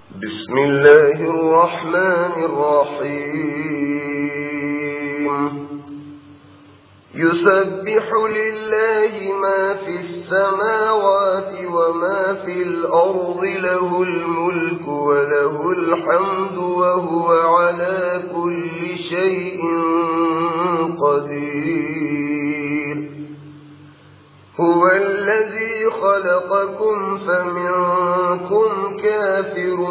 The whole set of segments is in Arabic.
بسم الله الرحمن الرحيم يسبح لله ما في السماوات وما في الأرض له الملك وله الحمد وهو على كل شيء قدير هو الذي خلقكم فمنكم كافر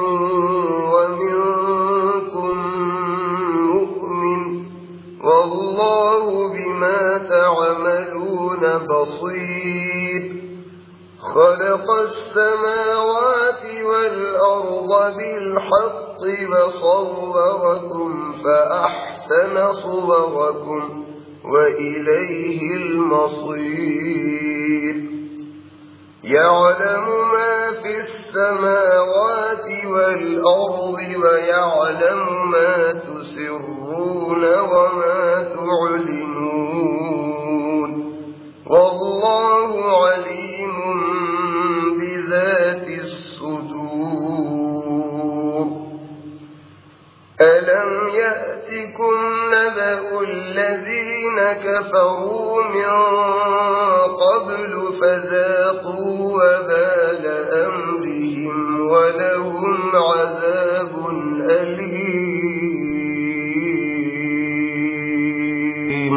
ومنكم مؤمن والله بما تعملون بصير خلق السماوات والأرض بالحق وصوركم فأحسن صوركم وإليه المصير يعلم ما في السماوات والأرض ويعلم ما تسرون وما تعلنون والله عليم بذات الصدور ألم يأتكم نبأ الذين كفروا من قبل فذاقوا وبال أمرهم ولهم عذاب أليم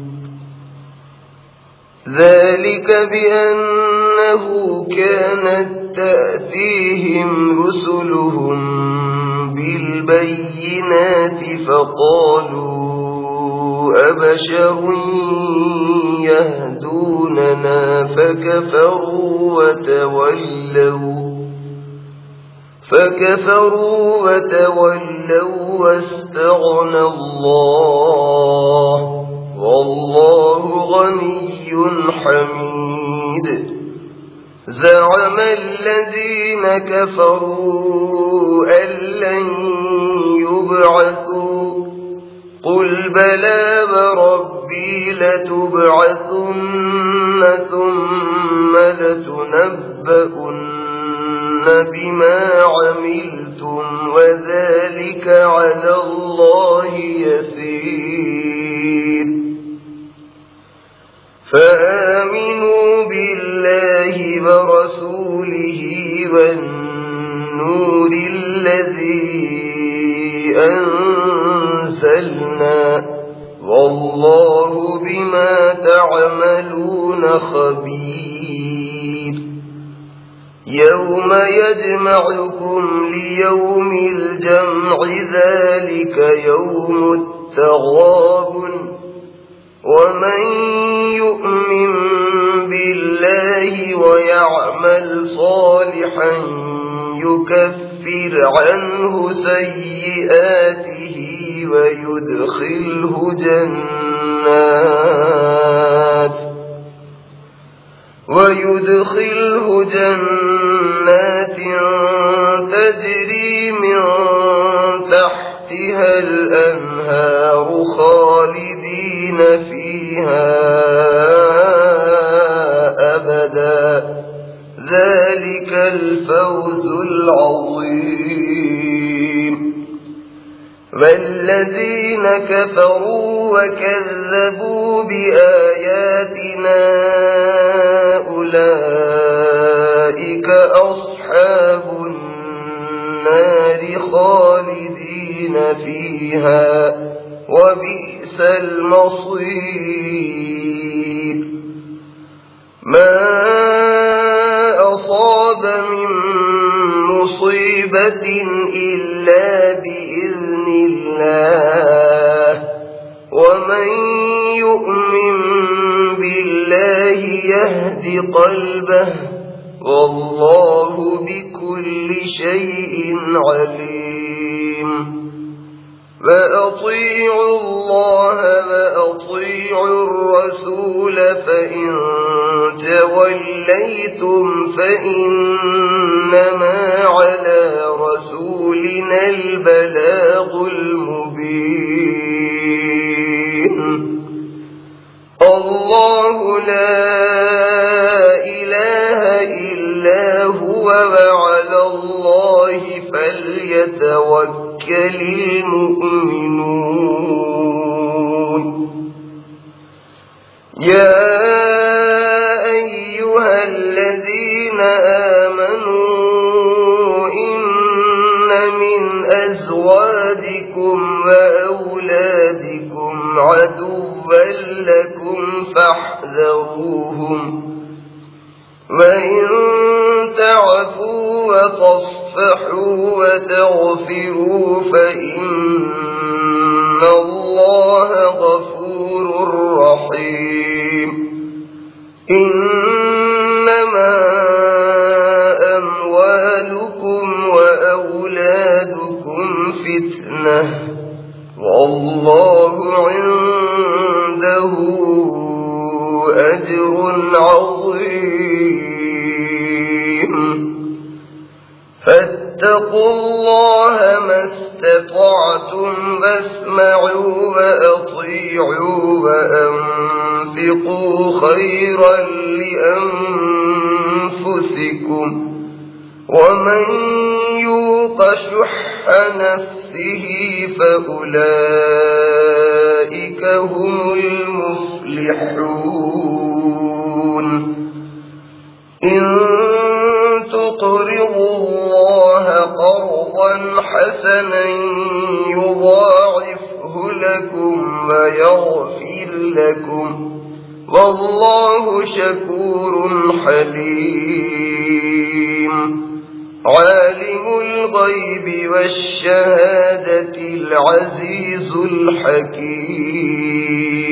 ذلك بأنه كانت تأتيهم رسلهم بالبينات فقالوا أبشر يهدوننا فكفروا وتولوا واستغنى الله والله غني حميد زعم الذين كفروا أن لن يبعثوا قل بلى وربي لتبعثن ثم لتنبؤن بما عملتم وذلك على الله يسير فآمنوا بالله ورسوله والنور الذي أنزلنا والله بما تعملون خبير يوم يجمعكم ليوم الجمع ذلك يوم التغابن ومن يؤمن بالله ويعمل صالحا يكفر عنه سيئاته ويدخله جنات تجري من تحتها الأنهار خالدين فيها أبدا ذلك الفوز العظيم والذين كفروا وكذبوا بآياتنا أولئك أصحاب النار خالدين فيها وبئس المصير ما أصاب من مصيبة إلا بإذن الله ومن يؤمن بالله يهد قلبه والله بكل شيء عليم وأطيعوا الله وأطيعوا الرسول فإن توليتم فإنما على رسولنا البلاغ المبين الله لا إله إلا هو وعلى الله فليتوكل المؤمنون يا أيها الذين آمنوا إن من أزواجكم وأولادكم عدوا لكم فاحذروهم وإن تعفوا وتصفحوا وتغفروا فإن الله غفور رحيم إنما أموالكم وأولادكم فتنة والله عنده أجر عظيم فاتقوا الله ما استطعتم واسمعوا وأطيعوا وأنفقوا خيرا لأنفسكم ومن يوق شح نفسه فأولئك هم المفلحون إن تقرضوا الله قرضا حسنا يضاعفه لكم ويغفر لكم والله شكور حليم عالم الغيب والشهادة العزيز الحكيم